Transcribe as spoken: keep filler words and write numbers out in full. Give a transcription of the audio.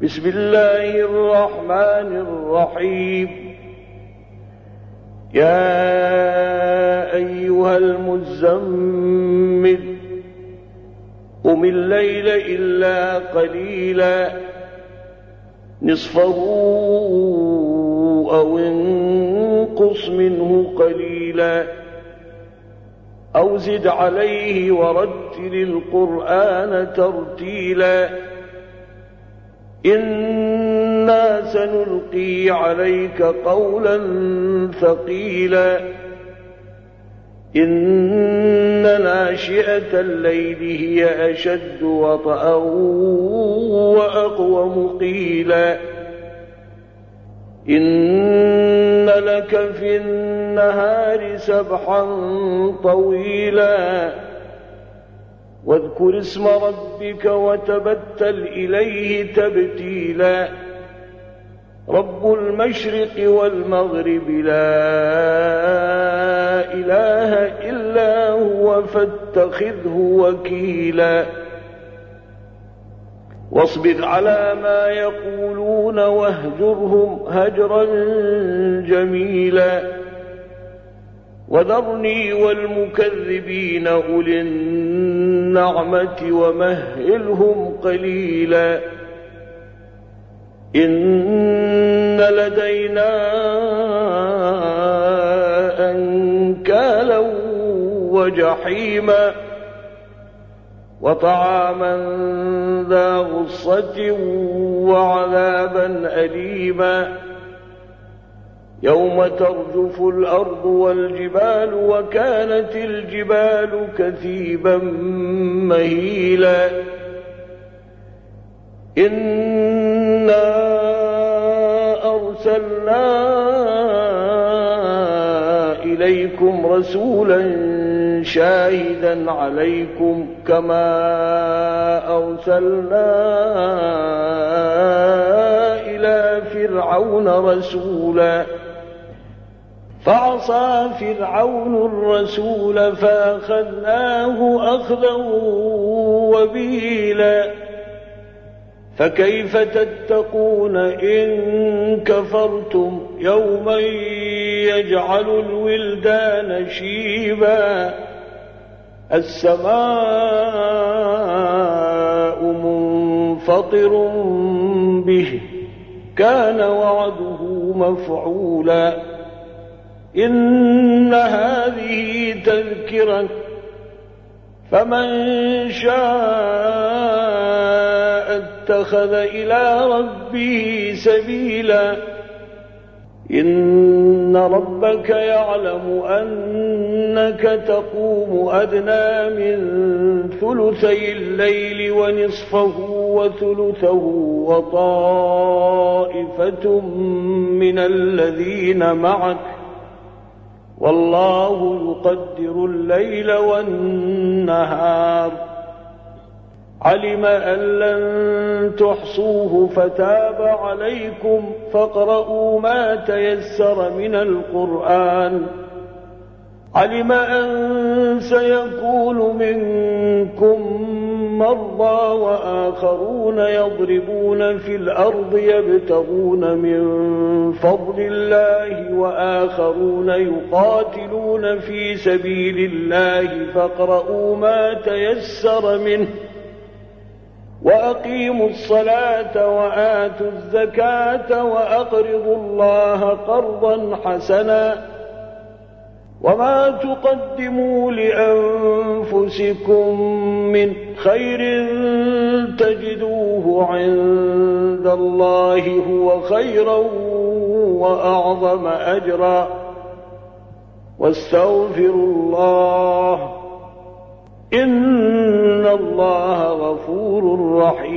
بسم الله الرحمن الرحيم. يا أيها المزمل قم الليل إلا قليلا نصفه أو انقص منه قليلا أو زد عليه ورتل القرآن ترتيلا إنا سنلقي عليك قولا ثقيلا إن ناشئة الليل هي أشد وطئا وأقوم قيلا إن لك في النهار سبحا طويلا واذكر اسم ربك وتبتل إليه تبتيلا رب المشرق والمغرب لا إله إلا هو فاتخذه وكيلا واصبر على ما يقولون واهجرهم هجرا جميلا وذرني والمكذبين أولي النعمة ومهلهم قليلا إن لدينا أنكالا وجحيما وطعاما ذا غصة وعذابا أليما يوم ترجف الأرض والجبال وكانت الجبال كثيبا مهيلا إنا أرسلنا إليكم رسولا شاهدا عليكم كما أرسلنا إلى فرعون رسولا فعصى فرعون الرسول فأخذناه أخذا وبيلا فكيف تتقون إن كفرتم يوما يجعل الولدان شيبا السماء منفطر به كان وعده مفعولا إن هذه تذكرة فمن شاء اتخذ إلى ربه سبيلا إن ربك يعلم أنك تقوم أدنى من ثلثي الليل ونصفه وثلثه وطائفة من الذين معك والله يقدر الليل والنهار علم أن لن تحصوه فتاب عليكم فاقرؤوا ما تيسر من القرآن علم أن سيكون منكم مرضى وآخرون يضربون في الأرض يبتغون من فضل الله وآخرون يقاتلون في سبيل الله فاقرؤوا ما تيسر منه وأقيموا الصلاة وآتوا الزكاة وأقرضوا الله قرضا حسنا وما تقدموا لأنفسكم من خير تجدوه عند الله هو خيرا وأعظم أجرا واستغفروا الله إن الله غفور رحيم